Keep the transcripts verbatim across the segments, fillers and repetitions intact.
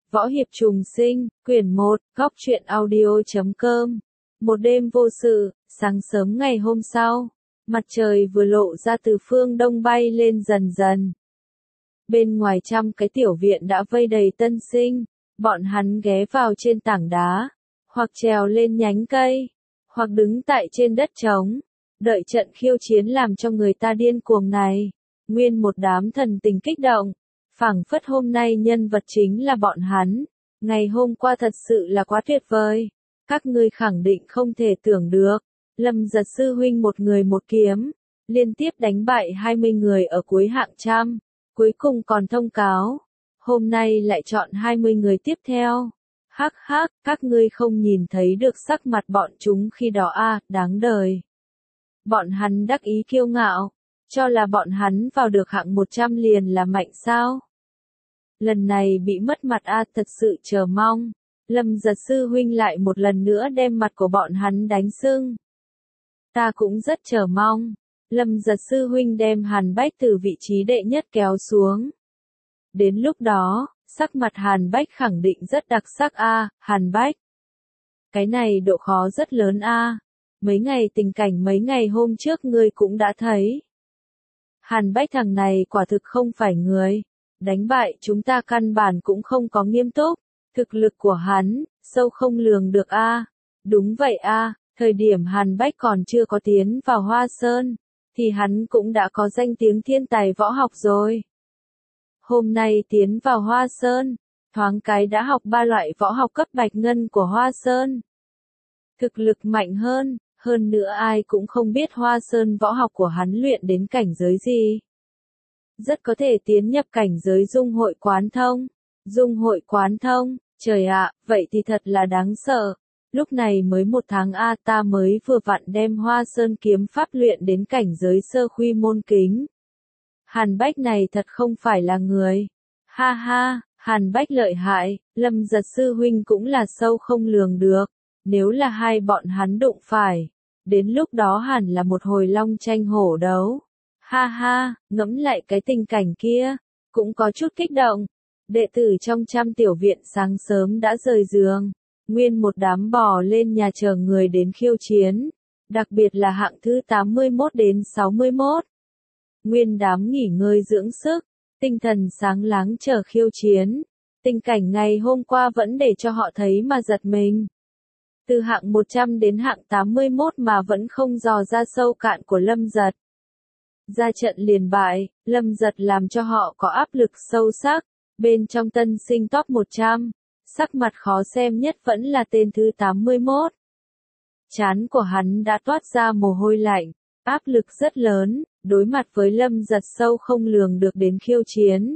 Võ hiệp trùng sinh, quyển một, góc truyện audio chấm com. Một đêm vô sự, sáng sớm ngày hôm sau, mặt trời vừa lộ ra từ phương đông bay lên dần dần. Bên ngoài trăm cái tiểu viện đã vây đầy tân sinh, bọn hắn ghé vào trên tảng đá, hoặc trèo lên nhánh cây, hoặc đứng tại trên đất trống, đợi trận khiêu chiến làm cho người ta điên cuồng này. Nguyên một đám thần tình kích động, phảng phất hôm nay nhân vật chính là bọn hắn. Ngày hôm qua thật sự là quá tuyệt vời. Các ngươi khẳng định không thể tưởng được. Lâm Giật sư huynh một người một kiếm, liên tiếp đánh bại hai mươi người ở cuối hạng trăm, cuối cùng còn thông cáo. Hôm nay lại chọn hai mươi người tiếp theo. Hắc hắc, các ngươi không nhìn thấy được sắc mặt bọn chúng khi đó à, đáng đời. Bọn hắn đắc ý kiêu ngạo, cho là bọn hắn vào được hạng một trăm liền là mạnh sao. Lần này bị mất mặt a à, thật sự chờ mong. Lâm Giật sư huynh lại một lần nữa đem mặt của bọn hắn đánh sưng. Ta cũng rất chờ mong. Lâm Giật sư huynh đem Hàn Bách từ vị trí đệ nhất kéo xuống. Đến lúc đó, sắc mặt Hàn Bách khẳng định rất đặc sắc a, à, Hàn Bách. Cái này độ khó rất lớn a. À. Mấy ngày tình cảnh mấy ngày hôm trước ngươi cũng đã thấy. Hàn Bách thằng này quả thực không phải người. Đánh bại chúng ta căn bản cũng không có nghiêm túc. Thực lực của hắn, sâu không lường được a. À. Đúng vậy a, à, thời điểm Hàn Bách còn chưa có tiến vào Hoa Sơn, thì hắn cũng đã có danh tiếng thiên tài võ học rồi. Hôm nay tiến vào Hoa Sơn, thoáng cái đã học ba loại võ học cấp bạch ngân của Hoa Sơn. Thực lực mạnh hơn, hơn nữa ai cũng không biết Hoa Sơn võ học của hắn luyện đến cảnh giới gì. Rất có thể tiến nhập cảnh giới dung hội quán thông. Dung hội quán thông, trời ạ, vậy thì thật là đáng sợ. Lúc này mới một tháng a, ta mới vừa vặn đem Hoa Sơn kiếm pháp luyện đến cảnh giới sơ khuy môn kính. Hàn Bách này thật không phải là người. Ha ha, Hàn Bách lợi hại, Lâm Giật sư huynh cũng là sâu không lường được. Nếu là hai bọn hắn đụng phải, đến lúc đó hẳn là một hồi long tranh hổ đấu. Ha ha, ngẫm lại cái tình cảnh kia, cũng có chút kích động. Đệ tử trong trăm tiểu viện sáng sớm đã rời giường, nguyên một đám bò lên nhà chờ người đến khiêu chiến, đặc biệt là hạng thứ tám mươi mốt đến sáu mươi mốt. Nguyên đám nghỉ ngơi dưỡng sức, tinh thần sáng láng chờ khiêu chiến. Tình cảnh ngày hôm qua vẫn để cho họ thấy mà giật mình. Từ hạng một trăm đến hạng tám mươi mốt mà vẫn không dò ra sâu cạn của Lâm Giật. Ra trận liền bại, Lâm Giật làm cho họ có áp lực sâu sắc. Bên trong tân sinh top một trăm, sắc mặt khó xem nhất vẫn là tên thứ tám mươi mốt. Trán của hắn đã toát ra mồ hôi lạnh, áp lực rất lớn, đối mặt với Lâm Giật sâu không lường được đến khiêu chiến.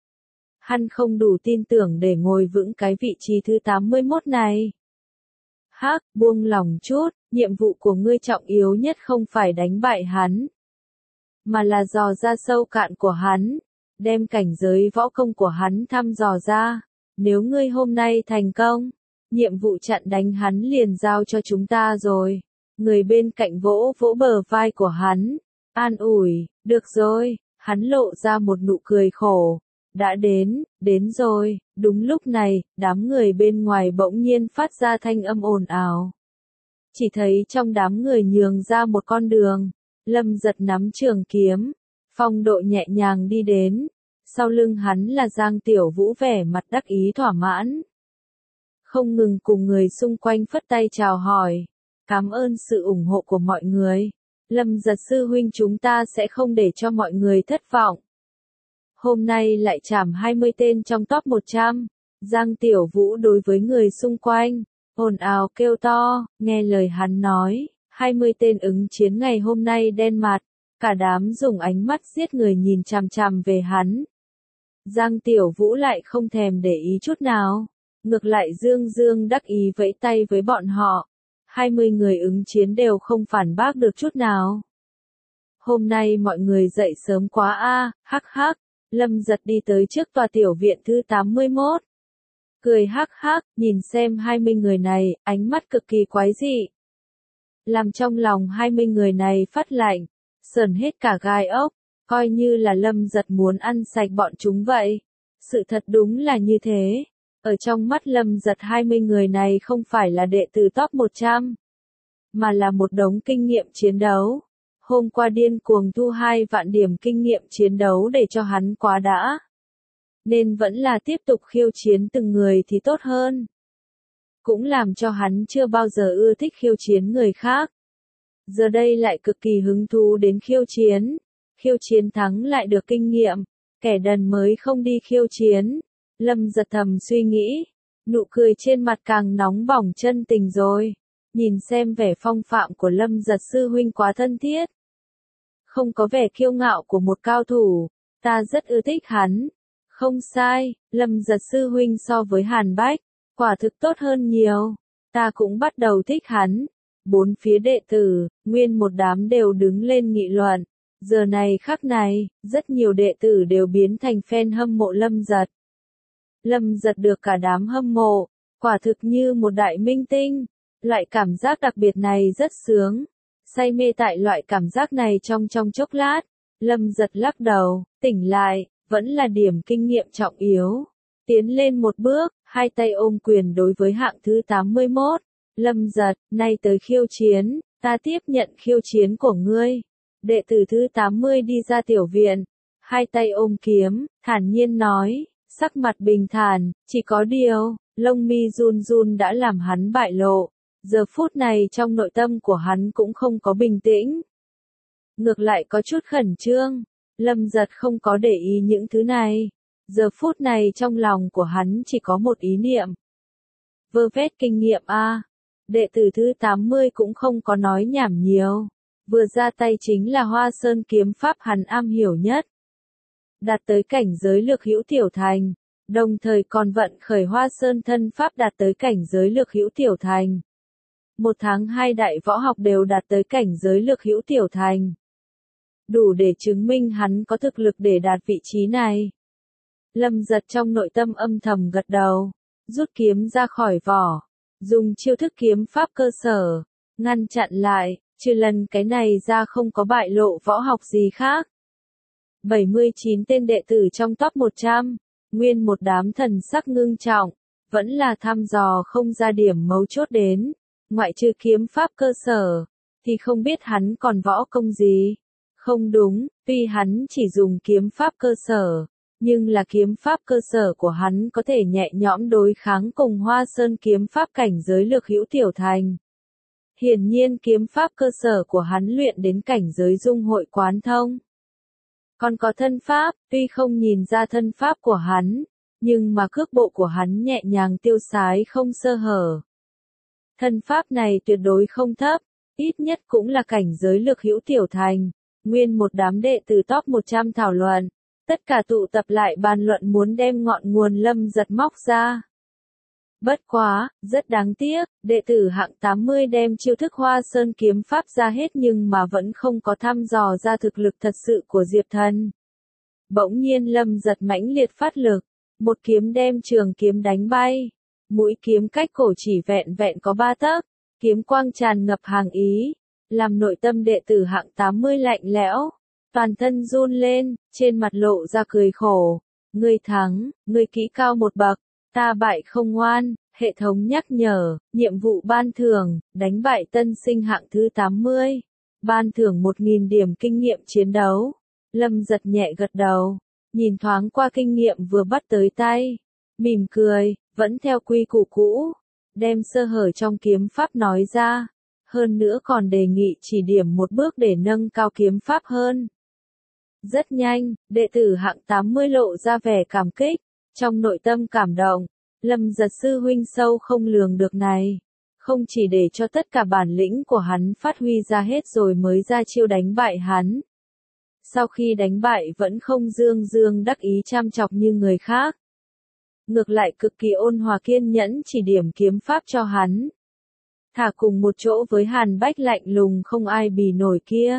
Hắn không đủ tin tưởng để ngồi vững cái vị trí thứ tám mươi mốt này. Hắc, buông lòng chút, nhiệm vụ của ngươi trọng yếu nhất không phải đánh bại hắn, mà là dò ra sâu cạn của hắn. Đem cảnh giới võ công của hắn thăm dò ra. Nếu ngươi hôm nay thành công, nhiệm vụ chặn đánh hắn liền giao cho chúng ta rồi. Người bên cạnh vỗ vỗ bờ vai của hắn, an ủi, được rồi, hắn lộ ra một nụ cười khổ. Đã đến, đến rồi. Đúng lúc này, đám người bên ngoài bỗng nhiên phát ra thanh âm ồn ào. Chỉ thấy trong đám người nhường ra một con đường, Lâm Giật nắm trường kiếm, phong độ nhẹ nhàng đi đến. Sau lưng hắn là Giang Tiểu Vũ vẻ mặt đắc ý thỏa mãn. Không ngừng cùng người xung quanh phất tay chào hỏi. Cảm ơn sự ủng hộ của mọi người. Lâm Giật sư huynh chúng ta sẽ không để cho mọi người thất vọng. Hôm nay lại chảm hai mươi tên trong top một trăm. Giang Tiểu Vũ đối với người xung quanh, ồn ào kêu to, nghe lời hắn nói. hai mươi tên ứng chiến ngày hôm nay đen mặt. Cả đám dùng ánh mắt giết người nhìn chằm chằm về hắn. Giang Tiểu Vũ lại không thèm để ý chút nào. Ngược lại dương dương đắc ý vẫy tay với bọn họ. hai mươi người ứng chiến đều không phản bác được chút nào. Hôm nay mọi người dậy sớm quá a, à, hắc hắc. Lâm Giật đi tới trước tòa tiểu viện thứ tám mươi mốt. Cười hắc hắc, nhìn xem hai mươi người này, ánh mắt cực kỳ quái dị. Làm trong lòng hai mươi người này phát lạnh, sờn hết cả gai ốc. Coi như là Lâm Giật muốn ăn sạch bọn chúng vậy. Sự thật đúng là như thế. Ở trong mắt Lâm Giật hai mươi người này không phải là đệ tử top một trăm, mà là một đống kinh nghiệm chiến đấu. Hôm qua điên cuồng thu hai vạn điểm kinh nghiệm chiến đấu để cho hắn quá đã. Nên vẫn là tiếp tục khiêu chiến từng người thì tốt hơn. Cũng làm cho hắn chưa bao giờ ưa thích khiêu chiến người khác. Giờ đây lại cực kỳ hứng thú đến khiêu chiến. Khiêu chiến thắng lại được kinh nghiệm. Kẻ đần mới không đi khiêu chiến. Lâm Giật thầm suy nghĩ. Nụ cười trên mặt càng nóng bỏng chân tình rồi. Nhìn xem vẻ phong phạm của Lâm Giật sư huynh quá thân thiết. Không có vẻ kiêu ngạo của một cao thủ. Ta rất ưa thích hắn. Không sai, Lâm Giật sư huynh so với Hàn Bách, quả thực tốt hơn nhiều. Ta cũng bắt đầu thích hắn. Bốn phía đệ tử, nguyên một đám đều đứng lên nghị luận. Giờ này khắc này, rất nhiều đệ tử đều biến thành fan hâm mộ Lâm Giật. Lâm Giật được cả đám hâm mộ, quả thực như một đại minh tinh. Loại cảm giác đặc biệt này rất sướng. Say mê tại loại cảm giác này trong trong chốc lát. Lâm Giật lắc đầu, tỉnh lại, vẫn là điểm kinh nghiệm trọng yếu. Tiến lên một bước, hai tay ôm quyền đối với hạng thứ tám mươi mốt. Lâm Giật, nay tới khiêu chiến, ta tiếp nhận khiêu chiến của ngươi. Đệ tử thứ tám mươi đi ra tiểu viện, hai tay ôm kiếm, thản nhiên nói, sắc mặt bình thản, chỉ có điều, lông mi run run đã làm hắn bại lộ. Giờ phút này trong nội tâm của hắn cũng không có bình tĩnh. Ngược lại có chút khẩn trương. Lâm Giật không có để ý những thứ này. Giờ phút này trong lòng của hắn chỉ có một ý niệm. Vơ vét kinh nghiệm a. Đệ tử thứ tám mươi cũng không có nói nhảm nhiều. Vừa ra tay chính là Hoa Sơn kiếm pháp hắn am hiểu nhất. Đạt tới cảnh giới lược hữu tiểu thành. Đồng thời còn vận khởi Hoa Sơn thân pháp đạt tới cảnh giới lược hữu tiểu thành. Một tháng hai đại võ học đều đạt tới cảnh giới lược hữu tiểu thành. Đủ để chứng minh hắn có thực lực để đạt vị trí này. Lâm Giật trong nội tâm âm thầm gật đầu, rút kiếm ra khỏi vỏ, dùng chiêu thức kiếm pháp cơ sở, ngăn chặn lại, trừ lần cái này ra không có bại lộ võ học gì khác. bảy mươi chín tên đệ tử trong top một trăm, nguyên một đám thần sắc ngưng trọng, vẫn là thăm dò không ra điểm mấu chốt đến, ngoại trừ kiếm pháp cơ sở, thì không biết hắn còn võ công gì. Không đúng, tuy hắn chỉ dùng kiếm pháp cơ sở, nhưng là kiếm pháp cơ sở của hắn có thể nhẹ nhõm đối kháng cùng Hoa Sơn kiếm pháp cảnh giới lược hữu tiểu thành. Hiển nhiên kiếm pháp cơ sở của hắn luyện đến cảnh giới dung hội quán thông. Còn có thân pháp, tuy không nhìn ra thân pháp của hắn, nhưng mà cước bộ của hắn nhẹ nhàng tiêu sái không sơ hở. Thân pháp này tuyệt đối không thấp, ít nhất cũng là cảnh giới lược hữu tiểu thành. Nguyên một đám đệ tử top một trăm thảo luận, tất cả tụ tập lại bàn luận muốn đem ngọn nguồn Lâm Giật móc ra. Bất quá, rất đáng tiếc, đệ tử hạng tám mươi đem chiêu thức Hoa Sơn kiếm pháp ra hết nhưng mà vẫn không có thăm dò ra thực lực thật sự của Diệp Thần. Bỗng nhiên Lâm Giật mãnh liệt phát lực, một kiếm đem trường kiếm đánh bay, mũi kiếm cách cổ chỉ vẹn vẹn có ba tấc, kiếm quang tràn ngập hàng ý. Làm nội tâm đệ tử hạng tám mươi lạnh lẽo, toàn thân run lên, trên mặt lộ ra cười khổ. Ngươi thắng, ngươi kỹ cao một bậc, ta bại không ngoan, hệ thống nhắc nhở, nhiệm vụ ban thưởng, đánh bại tân sinh hạng thứ tám mươi, ban thưởng một nghìn điểm kinh nghiệm chiến đấu. Lâm Giật nhẹ gật đầu, nhìn thoáng qua kinh nghiệm vừa bắt tới tay, mỉm cười, vẫn theo quy củ cũ, đem sơ hở trong kiếm pháp nói ra. Hơn nữa còn đề nghị chỉ điểm một bước để nâng cao kiếm pháp hơn. Rất nhanh, đệ tử hạng tám mươi lộ ra vẻ cảm kích, trong nội tâm cảm động, Lâm Giật sư huynh sâu không lường được này. Không chỉ để cho tất cả bản lĩnh của hắn phát huy ra hết rồi mới ra chiêu đánh bại hắn. Sau khi đánh bại vẫn không dương dương đắc ý chăm chọc như người khác. Ngược lại cực kỳ ôn hòa kiên nhẫn chỉ điểm kiếm pháp cho hắn. Thả cùng một chỗ với Hàn Bách lạnh lùng không ai bì nổi kia.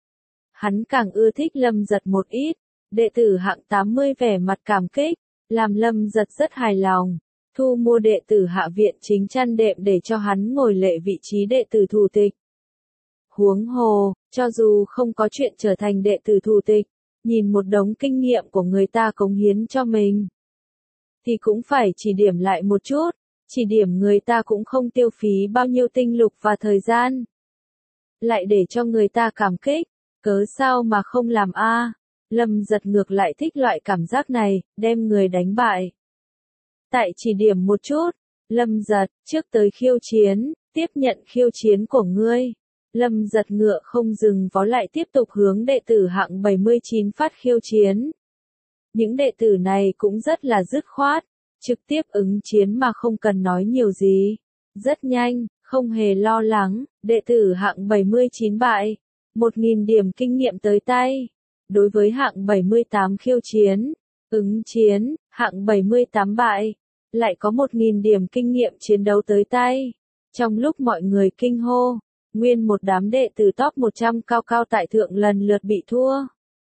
Hắn càng ưa thích Lâm Giật một ít, đệ tử hạng tám mươi vẻ mặt cảm kích, làm Lâm Giật rất hài lòng, thu mua đệ tử hạ viện chính chăn đệm để cho hắn ngồi lệ vị trí đệ tử thủ tịch. Huống hồ, cho dù không có chuyện trở thành đệ tử thủ tịch, nhìn một đống kinh nghiệm của người ta cống hiến cho mình. thì cũng phải chỉ điểm lại một chút, chỉ điểm người ta cũng không tiêu phí bao nhiêu tinh lực và thời gian. Lại để cho người ta cảm kích, cớ sao mà không làm a? Lâm Giật ngược lại thích loại cảm giác này, đem người đánh bại. Tại chỉ điểm một chút, Lâm Giật, trước tới khiêu chiến, tiếp nhận khiêu chiến của ngươi. Lâm Giật ngựa không dừng vó lại tiếp tục hướng đệ tử hạng bảy mươi chín phát khiêu chiến. Những đệ tử này cũng rất là dứt khoát, trực tiếp ứng chiến mà không cần nói nhiều gì. Rất nhanh, không hề lo lắng, đệ tử hạng bảy mươi chín bại. một nghìn điểm kinh nghiệm tới tay. Đối với hạng bảy mươi tám khiêu chiến, ứng chiến, hạng bảy mươi tám bại. Lại có một nghìn điểm kinh nghiệm chiến đấu tới tay. Trong lúc mọi người kinh hô, nguyên một đám đệ tử top một trăm cao cao tại thượng lần lượt bị thua.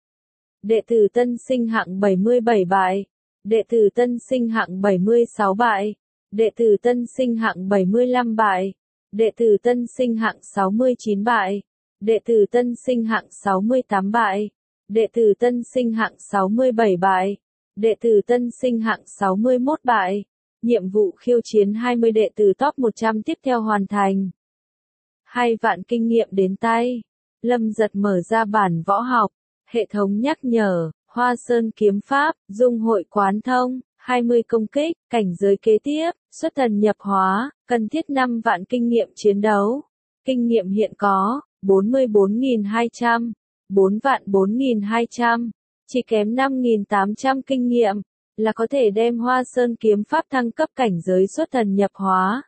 Đệ tử tân sinh hạng bảy mươi bảy bại. Đệ tử tân sinh hạng bảy mươi sáu bại. Đệ tử tân sinh hạng bảy mươi lăm bại. Đệ tử tân sinh hạng sáu mươi chín bại. Đệ tử tân sinh hạng sáu mươi tám bại. Đệ tử tân sinh hạng sáu mươi bảy bại. Đệ tử tân sinh hạng sáu mươi mốt bại. Nhiệm vụ khiêu chiến hai mươi đệ tử top một trăm tiếp theo hoàn thành. Hai vạn kinh nghiệm đến tay. Lâm Giật mở ra bản võ học. Hệ thống nhắc nhở, Hoa Sơn kiếm pháp, dung hội quán thông, hai mươi công kích, cảnh giới kế tiếp, xuất thần nhập hóa, cần thiết năm vạn kinh nghiệm chiến đấu. Kinh nghiệm hiện có, bốn mươi bốn nghìn hai trăm, bốn vạn bốn nghìn hai trăm, chỉ kém năm nghìn tám trăm kinh nghiệm, là có thể đem Hoa Sơn kiếm pháp thăng cấp cảnh giới xuất thần nhập hóa.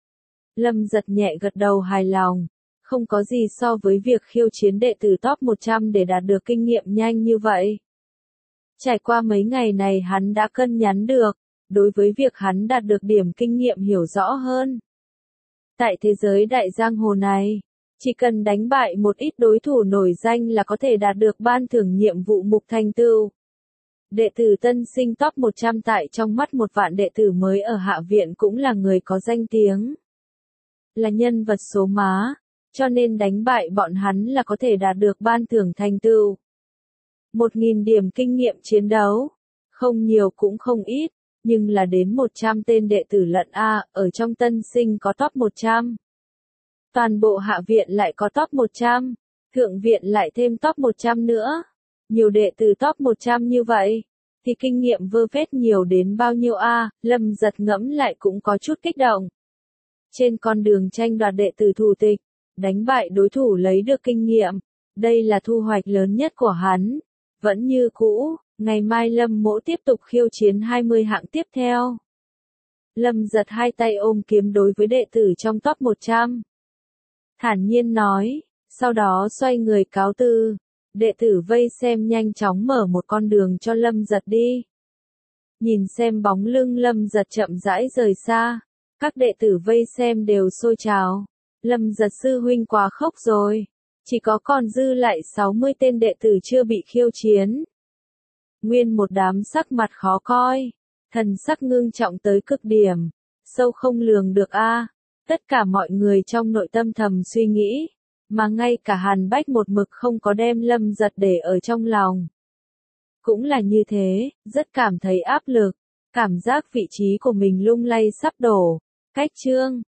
Lâm Giật nhẹ gật đầu hài lòng. Không có gì so với việc khiêu chiến đệ tử top một trăm để đạt được kinh nghiệm nhanh như vậy. Trải qua mấy ngày này hắn đã cân nhắn được, đối với việc hắn đạt được điểm kinh nghiệm hiểu rõ hơn. Tại thế giới đại giang hồ này, chỉ cần đánh bại một ít đối thủ nổi danh là có thể đạt được ban thưởng nhiệm vụ mục thành tựu. Đệ tử tân sinh top một trăm tại trong mắt một vạn đệ tử mới ở hạ viện cũng là người có danh tiếng. Là nhân vật số má. Cho nên đánh bại bọn hắn là có thể đạt được ban thưởng thành tựu. Một nghìn điểm kinh nghiệm chiến đấu. Không nhiều cũng không ít, nhưng là đến một trăm tên đệ tử lận A, ở trong tân sinh có top một trăm. Toàn bộ hạ viện lại có top một trăm, thượng viện lại thêm top một trăm nữa. Nhiều đệ tử top một trăm như vậy, thì kinh nghiệm vơ vét nhiều đến bao nhiêu A, Lâm Giật ngẫm lại cũng có chút kích động. Trên con đường tranh đoạt đệ tử thủ tịch, đánh bại đối thủ lấy được kinh nghiệm, đây là thu hoạch lớn nhất của hắn. Vẫn như cũ, ngày mai Lâm Mỗ tiếp tục khiêu chiến hai mươi hạng tiếp theo. Lâm Giật hai tay ôm kiếm đối với đệ tử trong top một trăm. Thản nhiên nói, sau đó xoay người cáo từ. Đệ tử vây xem nhanh chóng mở một con đường cho Lâm Giật đi. Nhìn xem bóng lưng Lâm Giật chậm rãi rời xa, các đệ tử vây xem đều xôi trào. Lâm Giật sư huynh quá khốc rồi. Chỉ có còn dư lại sáu mươi tên đệ tử chưa bị khiêu chiến. Nguyên một đám sắc mặt khó coi. Thần sắc ngưng trọng tới cực điểm. Sâu không lường được a. Tất cả mọi người trong nội tâm thầm suy nghĩ. Mà ngay cả Hàn Bách một mực không có đem Lâm Giật để ở trong lòng. Cũng là như thế, rất cảm thấy áp lực. Cảm giác vị trí của mình lung lay sắp đổ. Cách chương